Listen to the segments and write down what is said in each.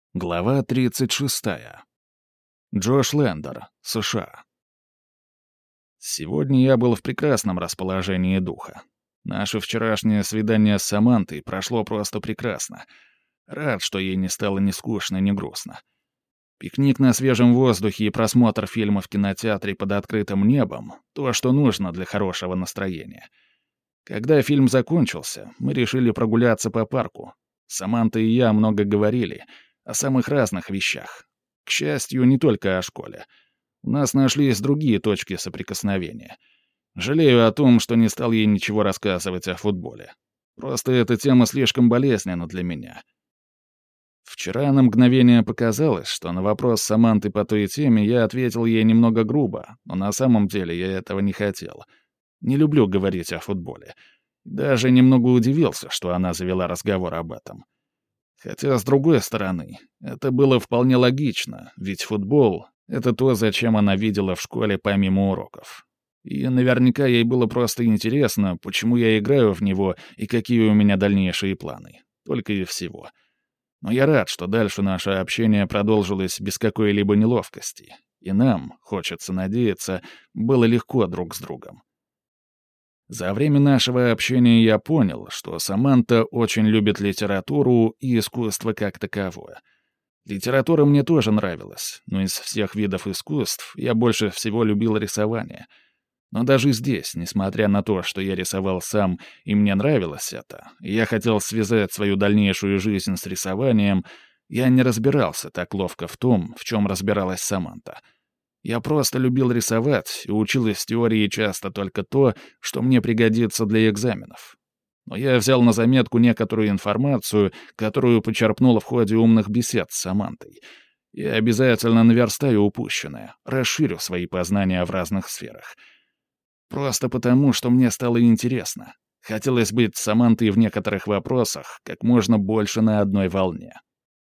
Глава 36. Джош Лендер, США. Сегодня я был в прекрасном расположении духа. Наше вчерашнее свидание с Самантой прошло просто прекрасно. Рад, что ей не стало ни скучно, ни грустно. Пикник на свежем воздухе и просмотр фильма в кинотеатре под открытым небом — то, что нужно для хорошего настроения. Когда фильм закончился, мы решили прогуляться по парку. Саманта и я много говорили — о самых разных вещах. К счастью, не только о школе. У нас нашлись другие точки соприкосновения. Жалею о том, что не стал ей ничего рассказывать о футболе. Просто эта тема слишком болезненна для меня. Вчера на мгновение показалось, что на вопрос Саманты по той теме я ответил ей немного грубо, но на самом деле я этого не хотел. Не люблю говорить о футболе. Даже немного удивился, что она завела разговор об этом. Хотя, с другой стороны, это было вполне логично, ведь футбол — это то, зачем она видела в школе помимо уроков. И наверняка ей было просто интересно, почему я играю в него и какие у меня дальнейшие планы. Только и всего. Но я рад, что дальше наше общение продолжилось без какой-либо неловкости. И нам, хочется надеяться, было легко друг с другом. За время нашего общения я понял, что Саманта очень любит литературу и искусство как таковое. Литература мне тоже нравилась, но из всех видов искусств я больше всего любил рисование. Но даже здесь, несмотря на то, что я рисовал сам и мне нравилось это, и я хотел связать свою дальнейшую жизнь с рисованием, я не разбирался так ловко в том, в чем разбиралась Саманта. Я просто любил рисовать и учил из теории часто только то, что мне пригодится для экзаменов. Но я взял на заметку некоторую информацию, которую почерпнул в ходе умных бесед с Самантой. И обязательно наверстаю упущенное, расширю свои познания в разных сферах. Просто потому, что мне стало интересно. Хотелось быть с Самантой в некоторых вопросах как можно больше на одной волне.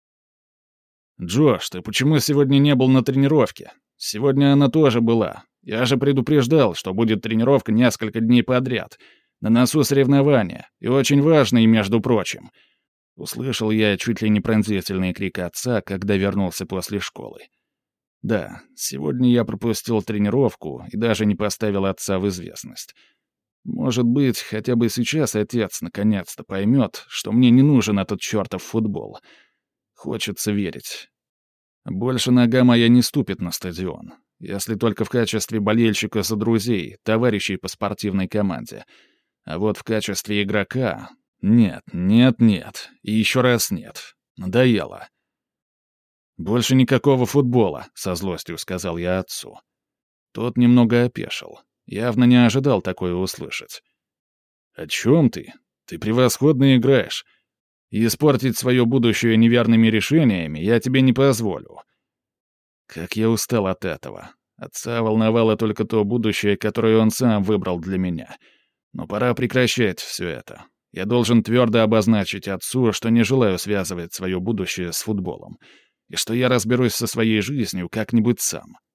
«Джош, ты почему сегодня не был на тренировке? Сегодня она тоже была. Я же предупреждал, что будет тренировка несколько дней подряд. На носу соревнования, и очень важные, между прочим». Услышал я чуть ли не пронзительный крик отца, когда вернулся после школы. Да, сегодня я пропустил тренировку и даже не поставил отца в известность. Может быть, хотя бы сейчас отец наконец-то поймет, что мне не нужен этот чертов футбол. Хочется верить. Больше нога моя не ступит на стадион, если только в качестве болельщика за друзей, товарищей по спортивной команде. А вот в качестве игрока — нет, нет, нет, и еще раз нет. Надоело. «Больше никакого футбола», — со злостью сказал я отцу. Тот немного опешил. Явно не ожидал такое услышать. «О чем ты? Ты превосходно играешь. И испортить свое будущее неверными решениями я тебе не позволю». Как я устал от этого. Отца волновало только то будущее, которое он сам выбрал для меня. Но пора прекращать все это. Я должен твердо обозначить отцу, что не желаю связывать свое будущее с футболом, и что я разберусь со своей жизнью как-нибудь сам.